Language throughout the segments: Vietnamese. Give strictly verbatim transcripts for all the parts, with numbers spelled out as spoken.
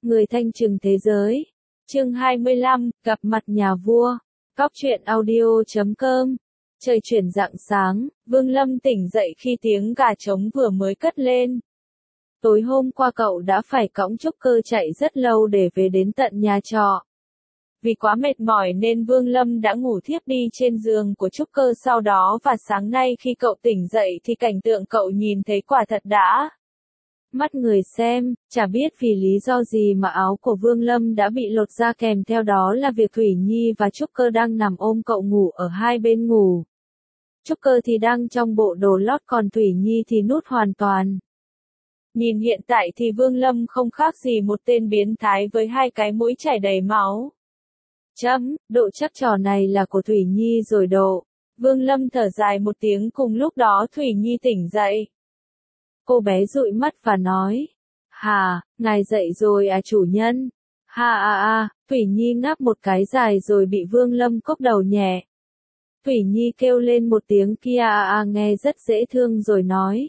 Người thanh trừng thế giới. Chương hai mươi lăm, gặp mặt nhà vua. Cóc truyện audio chấm com. Trời chuyển rạng sáng, Vương Lâm tỉnh dậy khi tiếng gà trống vừa mới cất lên. Tối hôm qua cậu đã phải cõng Trúc Cơ chạy rất lâu để về đến tận nhà trọ. Vì quá mệt mỏi nên Vương Lâm đã ngủ thiếp đi trên giường của Trúc Cơ sau đó, và sáng nay khi cậu tỉnh dậy thì cảnh tượng cậu nhìn thấy quả thật đã mắt người xem. Chả biết vì lý do gì mà áo của Vương Lâm đã bị lột ra, kèm theo đó là việc Thủy Nhi và Trúc Cơ đang nằm ôm cậu ngủ ở hai bên ngủ. Trúc Cơ thì đang trong bộ đồ lót, còn Thủy Nhi thì nút hoàn toàn. Nhìn hiện tại thì Vương Lâm không khác gì một tên biến thái với hai cái mũi chảy đầy máu. Chấm, độ chắc trò này là của Thủy Nhi rồi độ. Vương Lâm thở dài một tiếng, cùng lúc đó Thủy Nhi tỉnh dậy. Cô bé dụi mắt và nói, hà, ngài dậy rồi à chủ nhân? Ha a a, Thủy Nhi ngáp một cái dài rồi bị Vương Lâm cốc đầu nhẹ. Thủy Nhi kêu lên một tiếng kia a a nghe rất dễ thương rồi nói.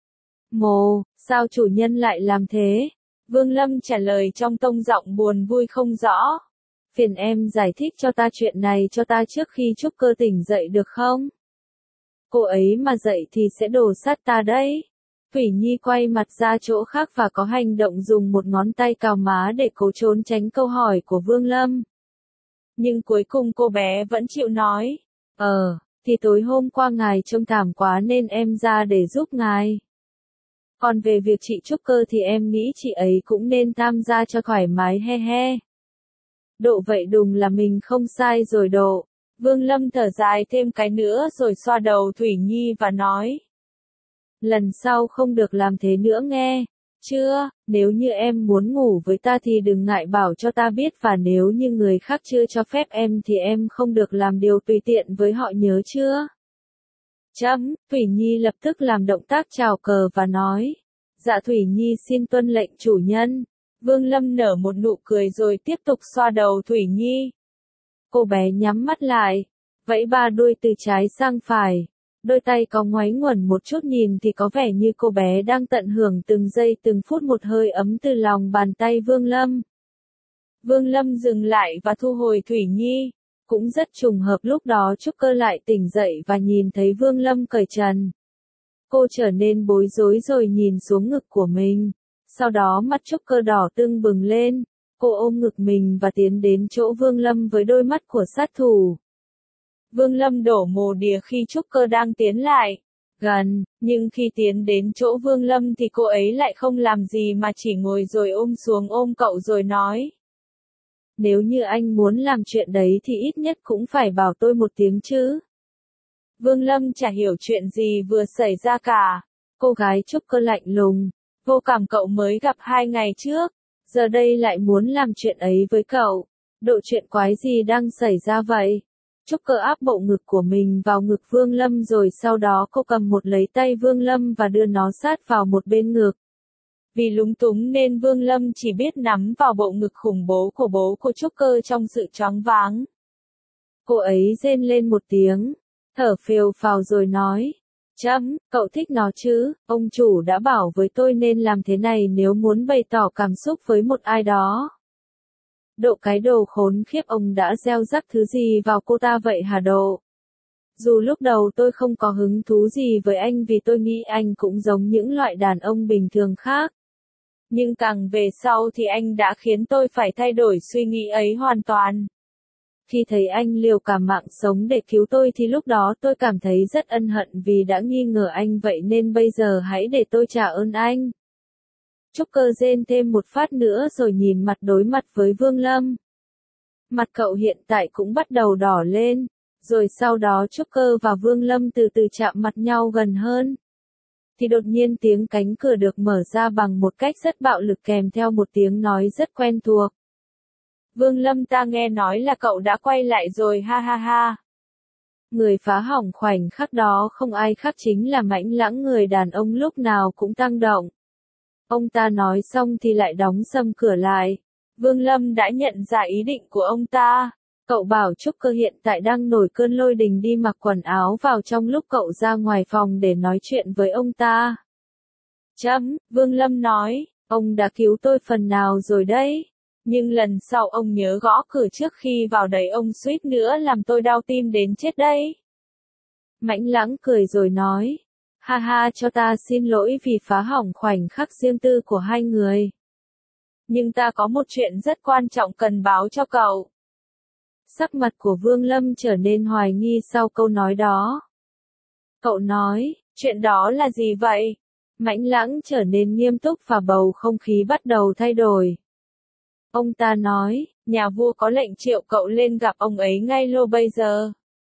Mồ, sao chủ nhân lại làm thế? Vương Lâm trả lời trong tông giọng buồn vui không rõ. Phiền em giải thích cho ta chuyện này cho ta trước khi Trúc Cơ tỉnh dậy được không? Cô ấy mà dậy thì sẽ đổ sát ta đấy. Thủy Nhi quay mặt ra chỗ khác và có hành động dùng một ngón tay cào má để cố trốn tránh câu hỏi của Vương Lâm. Nhưng cuối cùng cô bé vẫn chịu nói. Ờ, thì tối hôm qua ngài trông thảm quá nên em ra để giúp ngài. Còn về việc chị Trúc Cơ thì em nghĩ chị ấy cũng nên tham gia cho thoải mái he he. Độ vậy đùng là mình không sai rồi độ. Vương Lâm thở dài thêm cái nữa rồi xoa đầu Thủy Nhi và nói. Lần sau không được làm thế nữa nghe. Chưa, nếu như em muốn ngủ với ta thì đừng ngại bảo cho ta biết, và nếu như người khác chưa cho phép em thì em không được làm điều tùy tiện với họ, nhớ chưa? Chấm, Thủy Nhi lập tức làm động tác chào cờ và nói. Dạ Thủy Nhi xin tuân lệnh chủ nhân. Vương Lâm nở một nụ cười rồi tiếp tục xoa đầu Thủy Nhi. Cô bé nhắm mắt lại, vẫy ba đuôi từ trái sang phải. Đôi tay có ngoáy nguẩn một chút, nhìn thì có vẻ như cô bé đang tận hưởng từng giây từng phút một hơi ấm từ lòng bàn tay Vương Lâm. Vương Lâm dừng lại và thu hồi Thủy Nhi. Cũng rất trùng hợp lúc đó Trúc Cơ lại tỉnh dậy và nhìn thấy Vương Lâm cởi trần. Cô trở nên bối rối rồi nhìn xuống ngực của mình. Sau đó mắt Trúc Cơ đỏ tưng bừng lên. Cô ôm ngực mình và tiến đến chỗ Vương Lâm với đôi mắt của sát thủ. Vương Lâm đổ mồ đìa khi Trúc Cơ đang tiến lại gần, nhưng khi tiến đến chỗ Vương Lâm thì cô ấy lại không làm gì mà chỉ ngồi rồi ôm xuống ôm cậu rồi nói. Nếu như anh muốn làm chuyện đấy thì ít nhất cũng phải bảo tôi một tiếng chứ. Vương Lâm chả hiểu chuyện gì vừa xảy ra cả. Cô gái Trúc Cơ lạnh lùng, vô cảm, cậu mới gặp hai ngày trước, giờ đây lại muốn làm chuyện ấy với cậu. Độ chuyện quái gì đang xảy ra vậy? Trúc Cơ áp bộ ngực của mình vào ngực Vương Lâm rồi sau đó cô cầm một lấy tay Vương Lâm và đưa nó sát vào một bên ngực. Vì lúng túng nên Vương Lâm chỉ biết nắm vào bộ ngực khủng bố của bố của Trúc Cơ trong sự choáng váng. Cô ấy rên lên một tiếng, thở phều phào rồi nói. Chấm, cậu thích nó chứ, ông chủ đã bảo với tôi nên làm thế này nếu muốn bày tỏ cảm xúc với một ai đó. Độ cái đồ khốn khiếp, ông đã gieo rắc thứ gì vào cô ta vậy hả Độ? Dù lúc đầu tôi không có hứng thú gì với anh vì tôi nghĩ anh cũng giống những loại đàn ông bình thường khác. Nhưng càng về sau thì anh đã khiến tôi phải thay đổi suy nghĩ ấy hoàn toàn. Khi thấy anh liều cả mạng sống để cứu tôi thì lúc đó tôi cảm thấy rất ân hận vì đã nghi ngờ anh, vậy nên bây giờ hãy để tôi trả ơn anh. Trúc Cơ rên thêm một phát nữa rồi nhìn mặt đối mặt với Vương Lâm. Mặt cậu hiện tại cũng bắt đầu đỏ lên, rồi sau đó Trúc Cơ và Vương Lâm từ từ chạm mặt nhau gần hơn. Thì đột nhiên tiếng cánh cửa được mở ra bằng một cách rất bạo lực kèm theo một tiếng nói rất quen thuộc. Vương Lâm, ta nghe nói là cậu đã quay lại rồi ha ha ha. Người phá hỏng khoảnh khắc đó không ai khác chính là Mãnh Lãng, người đàn ông lúc nào cũng tăng động. Ông ta nói xong thì lại đóng sầm cửa lại. Vương Lâm đã nhận ra ý định của ông ta. Cậu bảo Trúc Cơ hiện tại đang nổi cơn lôi đình đi mặc quần áo vào trong lúc cậu ra ngoài phòng để nói chuyện với ông ta. Chấm, Vương Lâm nói, Ông đã cứu tôi phần nào rồi đấy. Nhưng lần sau ông nhớ gõ cửa trước khi vào đấy, ông suýt nữa làm tôi đau tim đến chết đấy. Mãnh Lãng cười rồi nói. Ha ha, cho ta xin lỗi vì phá hỏng khoảnh khắc riêng tư của hai người. Nhưng ta có một chuyện rất quan trọng cần báo cho cậu. Sắc mặt của Vương Lâm trở nên hoài nghi sau câu nói đó. Cậu nói, chuyện đó là gì vậy? Mãnh Lãng trở nên nghiêm túc và bầu không khí bắt đầu thay đổi. Ông ta nói, nhà vua có lệnh triệu cậu lên gặp ông ấy ngay lô bây giờ.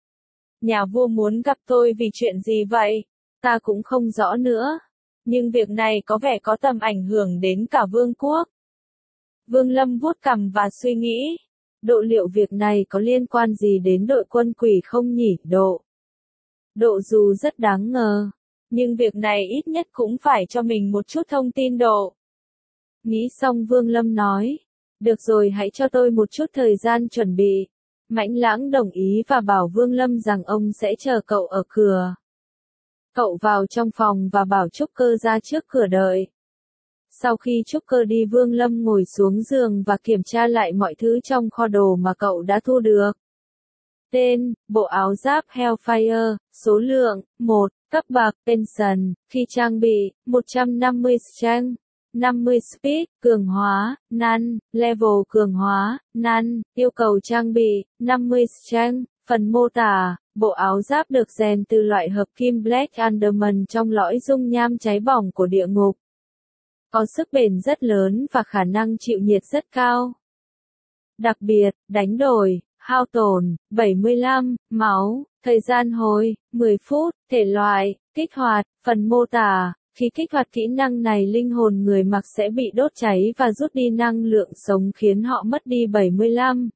Nhà vua muốn gặp tôi vì chuyện gì vậy? Ta cũng không rõ nữa. Nhưng việc này có vẻ có tầm ảnh hưởng đến cả vương quốc. Vương Lâm vuốt cằm và suy nghĩ. Độ liệu việc này có liên quan gì đến đội quân quỷ không nhỉ? Độ. Độ dù rất đáng ngờ. Nhưng việc này ít nhất cũng phải cho mình một chút thông tin độ. Nghĩ xong Vương Lâm nói. Được rồi, hãy cho tôi một chút thời gian chuẩn bị. Mãnh Lãng đồng ý và bảo Vương Lâm rằng ông sẽ chờ cậu ở cửa. Cậu vào trong phòng và bảo Trúc Cơ ra trước cửa đợi. Sau khi Trúc Cơ đi, Vương Lâm ngồi xuống giường và kiểm tra lại mọi thứ trong kho đồ mà cậu đã thu được. Tên, bộ áo giáp Hellfire, số lượng, một, cấp bậc, Pension, khi trang bị, một trăm năm mươi strength, năm mươi speed, cường hóa, none, level cường hóa, none, yêu cầu trang bị, năm mươi strength, phần mô tả, bộ áo giáp được rèn từ loại hợp kim Black Adamant trong lõi dung nham cháy bỏng của địa ngục. Có sức bền rất lớn và khả năng chịu nhiệt rất cao. Đặc biệt, đánh đổi, hao tổn, bảy mươi lăm, máu, thời gian hồi, mười phút, thể loại, kích hoạt, phần mô tả. Khi kích hoạt kỹ năng này, linh hồn người mặc sẽ bị đốt cháy và rút đi năng lượng sống khiến họ mất đi bảy mươi lăm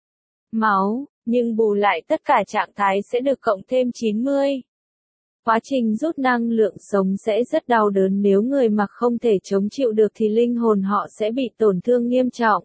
máu, nhưng bù lại tất cả trạng thái sẽ được cộng thêm chín mươi. Quá trình rút năng lượng sống sẽ rất đau đớn, nếu người mặc không thể chống chịu được thì linh hồn họ sẽ bị tổn thương nghiêm trọng.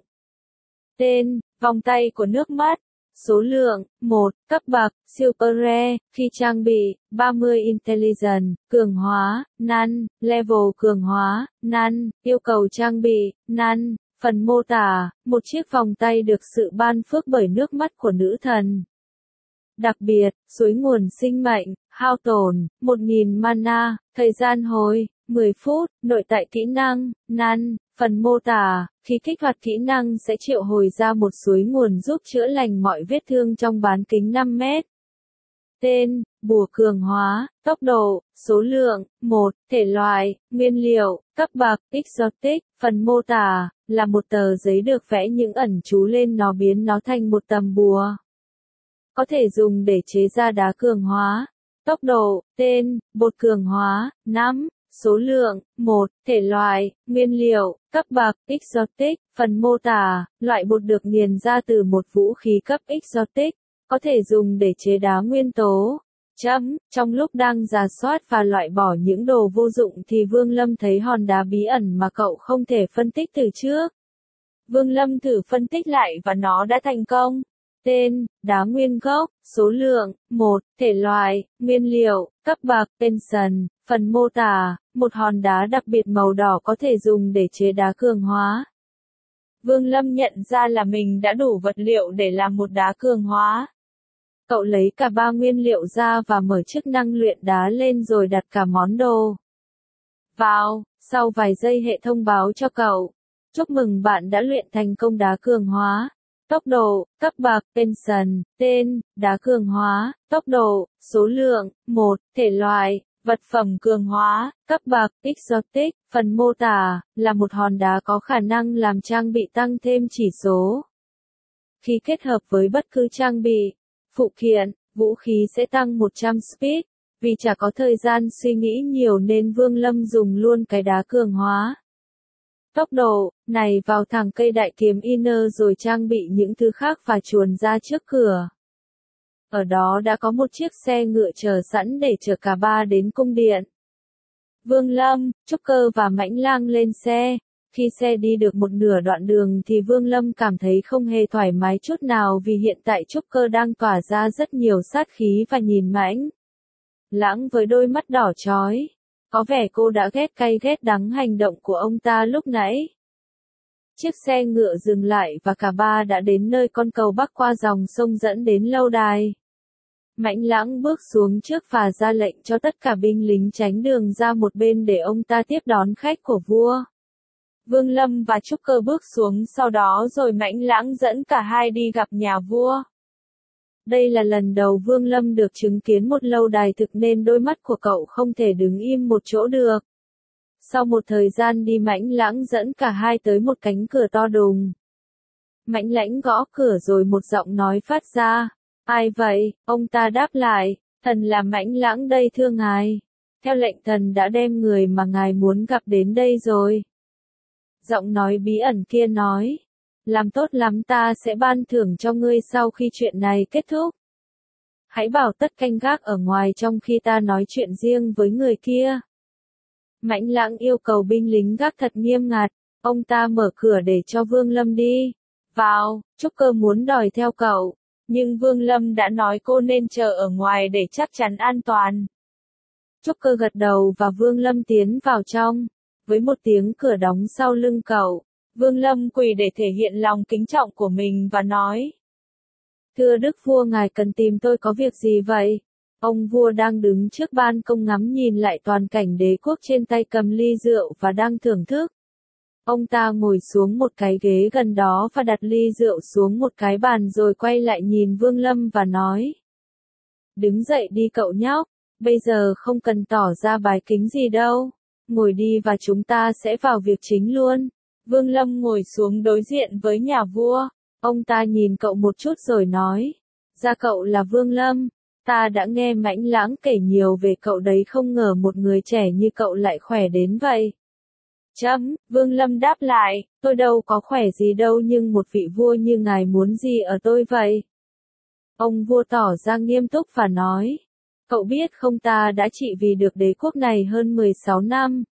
Tên, vòng tay của nước mắt. Số lượng, một, cấp bậc, Super Rare, khi trang bị, ba mươi Intelligence, cường hóa, none, level cường hóa, none, yêu cầu trang bị, none, phần mô tả, một chiếc vòng tay được sự ban phước bởi nước mắt của nữ thần. Đặc biệt, suối nguồn sinh mệnh, hao tổn, một nghìn mana, thời gian hồi, mười phút, nội tại kỹ năng, none, phần mô tả, khi kích hoạt kỹ năng sẽ triệu hồi ra một suối nguồn giúp chữa lành mọi vết thương trong bán kính năm mét. Tên, bùa cường hóa, tốc độ, số lượng, một, thể loại, nguyên liệu, cấp bậc, exotic, phần mô tả, là một tờ giấy được vẽ những ẩn chú lên nó biến nó thành một tấm bùa. Có thể dùng để chế ra đá cường hóa. Tốc độ, tên, bột cường hóa, năm, số lượng, một, thể loại, nguyên liệu, cấp bậc, exotic, phần mô tả, loại bột được nghiền ra từ một vũ khí cấp exotic, có thể dùng để chế đá nguyên tố. Chấm, trong lúc đang rà soát và loại bỏ những đồ vô dụng thì Vương Lâm thấy hòn đá bí ẩn mà cậu không thể phân tích từ trước. Vương Lâm thử phân tích lại và nó đã thành công. Tên, đá nguyên gốc, số lượng, một, thể loại, nguyên liệu, cấp bậc, Pension, phần mô tả, một hòn đá đặc biệt màu đỏ có thể dùng để chế đá cường hóa. Vương Lâm nhận ra là mình đã đủ vật liệu để làm một đá cường hóa. Cậu lấy cả ba nguyên liệu ra và mở chức năng luyện đá lên rồi đặt cả món đồ vào. Sau vài giây hệ thống báo cho cậu. Chúc mừng bạn đã luyện thành công đá cường hóa. Tốc độ, cấp bậc, Pension, tên, đá cường hóa, tốc độ, số lượng, một, thể loại, vật phẩm cường hóa, cấp bậc, exotic, phần mô tả, là một hòn đá có khả năng làm trang bị tăng thêm chỉ số. Khi kết hợp với bất cứ trang bị, phụ kiện, vũ khí sẽ tăng một trăm speed, vì chả có thời gian suy nghĩ nhiều nên Vương Lâm dùng luôn cái đá cường hóa. Tốc độ, này vào thẳng cây đại kiếm Inner rồi trang bị những thứ khác và chuồn ra trước cửa. Ở đó đã có một chiếc xe ngựa chờ sẵn để chở cả ba đến cung điện. Vương Lâm, Trúc Cơ và Mãnh Lang lên xe. Khi xe đi được một nửa đoạn đường thì Vương Lâm cảm thấy không hề thoải mái chút nào vì hiện tại Trúc Cơ đang tỏa ra rất nhiều sát khí và nhìn Mãnh Lãng với đôi mắt đỏ chói. Có vẻ cô đã ghét cay ghét đắng hành động của ông ta lúc nãy. Chiếc xe ngựa dừng lại và cả ba đã đến nơi con cầu bắc qua dòng sông dẫn đến lâu đài. Mãnh Lãng bước xuống trước và ra lệnh cho tất cả binh lính tránh đường ra một bên để ông ta tiếp đón khách của vua. Vương Lâm và Trúc Cơ bước xuống sau đó rồi Mãnh Lãng dẫn cả hai đi gặp nhà vua. Đây là lần đầu Vương Lâm được chứng kiến một lâu đài thực nên đôi mắt của cậu không thể đứng im một chỗ được. Sau một thời gian đi Mãnh Lãng dẫn cả hai tới một cánh cửa to đùng. Mãnh Lãng gõ cửa rồi một giọng nói phát ra. Ai vậy? Ông ta đáp lại, thần là Mãnh Lãng đây thưa ngài. Theo lệnh thần đã đem người mà ngài muốn gặp đến đây rồi. Giọng nói bí ẩn kia nói. Làm tốt lắm, ta sẽ ban thưởng cho ngươi sau khi chuyện này kết thúc. Hãy bảo tất canh gác ở ngoài trong khi ta nói chuyện riêng với người kia. Mãnh Lãng yêu cầu binh lính gác thật nghiêm ngặt. Ông ta mở cửa để cho Vương Lâm đi. Vào, Trúc Cơ muốn đòi theo cậu. Nhưng Vương Lâm đã nói cô nên chờ ở ngoài để chắc chắn an toàn. Trúc Cơ gật đầu và Vương Lâm tiến vào trong. Với một tiếng cửa đóng sau lưng cậu, Vương Lâm quỳ để thể hiện lòng kính trọng của mình và nói. Thưa Đức Vua, ngài cần tìm tôi có việc gì vậy? Ông vua đang đứng trước ban công ngắm nhìn lại toàn cảnh đế quốc, trên tay cầm ly rượu và đang thưởng thức. Ông ta ngồi xuống một cái ghế gần đó và đặt ly rượu xuống một cái bàn rồi quay lại nhìn Vương Lâm và nói. Đứng dậy đi cậu nhóc, bây giờ không cần tỏ ra bài kính gì đâu. Ngồi đi và chúng ta sẽ vào việc chính luôn. Vương Lâm ngồi xuống đối diện với nhà vua. Ông ta nhìn cậu một chút rồi nói. Ra cậu là Vương Lâm. Ta đã nghe Mãnh Lãng kể nhiều về cậu đấy, không ngờ một người trẻ như cậu lại khỏe đến vậy. Chấm, Vương Lâm đáp lại, tôi đâu có khỏe gì đâu, nhưng một vị vua như ngài muốn gì ở tôi vậy? Ông vua tỏ ra nghiêm túc và nói, cậu biết không, ta đã trị vì được đế quốc này hơn mười sáu năm.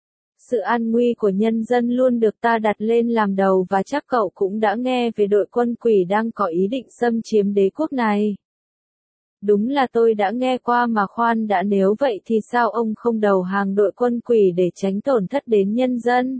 Sự an nguy của nhân dân luôn được ta đặt lên làm đầu và chắc cậu cũng đã nghe về đội quân quỷ đang có ý định xâm chiếm đế quốc này. Đúng là tôi đã nghe qua mà khoan đã, nếu vậy thì sao ông không đầu hàng đội quân quỷ để tránh tổn thất đến nhân dân?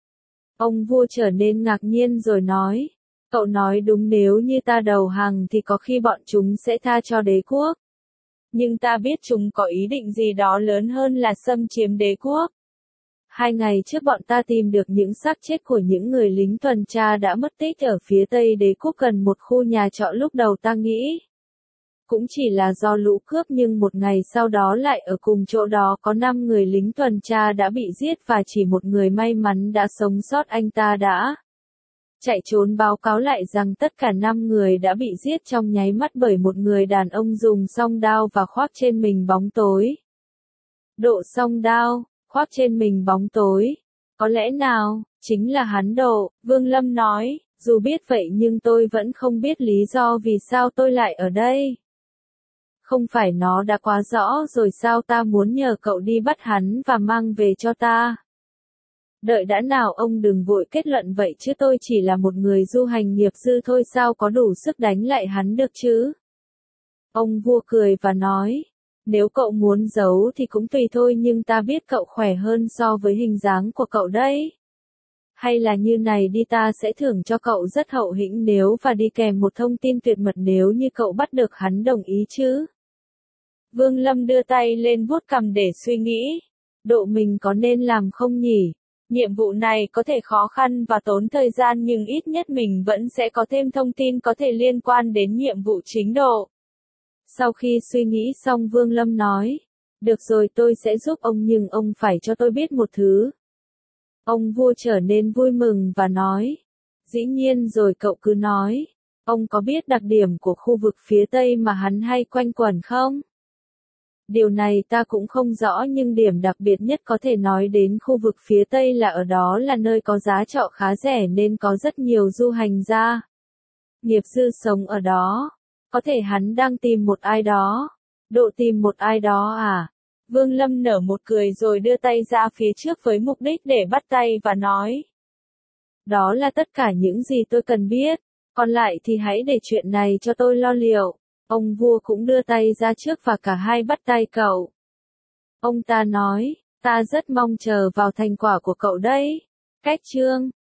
Ông vua trở nên ngạc nhiên rồi nói, cậu nói đúng, nếu như ta đầu hàng thì có khi bọn chúng sẽ tha cho đế quốc. Nhưng ta biết chúng có ý định gì đó lớn hơn là xâm chiếm đế quốc. Hai ngày trước bọn ta tìm được những xác chết của những người lính tuần tra đã mất tích ở phía tây đế quốc gần một khu nhà trọ, lúc đầu ta nghĩ cũng chỉ là do lũ cướp, nhưng một ngày sau đó lại ở cùng chỗ đó có năm người lính tuần tra đã bị giết và chỉ một người may mắn đã sống sót, anh ta đã chạy trốn, báo cáo lại rằng tất cả năm người đã bị giết trong nháy mắt bởi một người đàn ông dùng song đao và khoác trên mình bóng tối. Độ song đao, khoác trên mình bóng tối, có lẽ nào chính là hắn Độ, Vương Lâm nói, dù biết vậy nhưng tôi vẫn không biết lý do vì sao tôi lại ở đây. Không phải nó đã quá rõ rồi sao, ta muốn nhờ cậu đi bắt hắn và mang về cho ta. Đợi đã nào, ông đừng vội kết luận vậy chứ, tôi chỉ là một người du hành nghiệp dư thôi, sao có đủ sức đánh lại hắn được chứ? Ông vua cười và nói, nếu cậu muốn giấu thì cũng tùy thôi, nhưng ta biết cậu khỏe hơn so với hình dáng của cậu đấy. Hay là như này đi, ta sẽ thưởng cho cậu rất hậu hĩnh nếu và đi kèm một thông tin tuyệt mật nếu như cậu bắt được hắn, đồng ý chứ? Vương Lâm đưa tay lên vuốt cằm để suy nghĩ. Độ mình có nên làm không nhỉ? Nhiệm vụ này có thể khó khăn và tốn thời gian, nhưng ít nhất mình vẫn sẽ có thêm thông tin có thể liên quan đến nhiệm vụ chính. Độ. Sau khi suy nghĩ xong, Vương Lâm nói, được rồi, tôi sẽ giúp ông, nhưng ông phải cho tôi biết một thứ. Ông vua trở nên vui mừng và nói, dĩ nhiên rồi, cậu cứ nói. Ông có biết đặc điểm của khu vực phía Tây mà hắn hay quanh quẩn không? Điều này ta cũng không rõ, nhưng điểm đặc biệt nhất có thể nói đến khu vực phía Tây là ở đó là nơi có giá trọ khá rẻ nên có rất nhiều du hành gia nghiệp dư sống ở đó. Có thể hắn đang tìm một ai đó. Độ tìm một ai đó à? Vương Lâm nở một cười rồi đưa tay ra phía trước với mục đích để bắt tay và nói. Đó là tất cả những gì tôi cần biết. Còn lại thì hãy để chuyện này cho tôi lo liệu. Ông vua cũng đưa tay ra trước và cả hai bắt tay cậu. Ông ta nói, Ta rất mong chờ vào thành quả của cậu đấy. Cách chương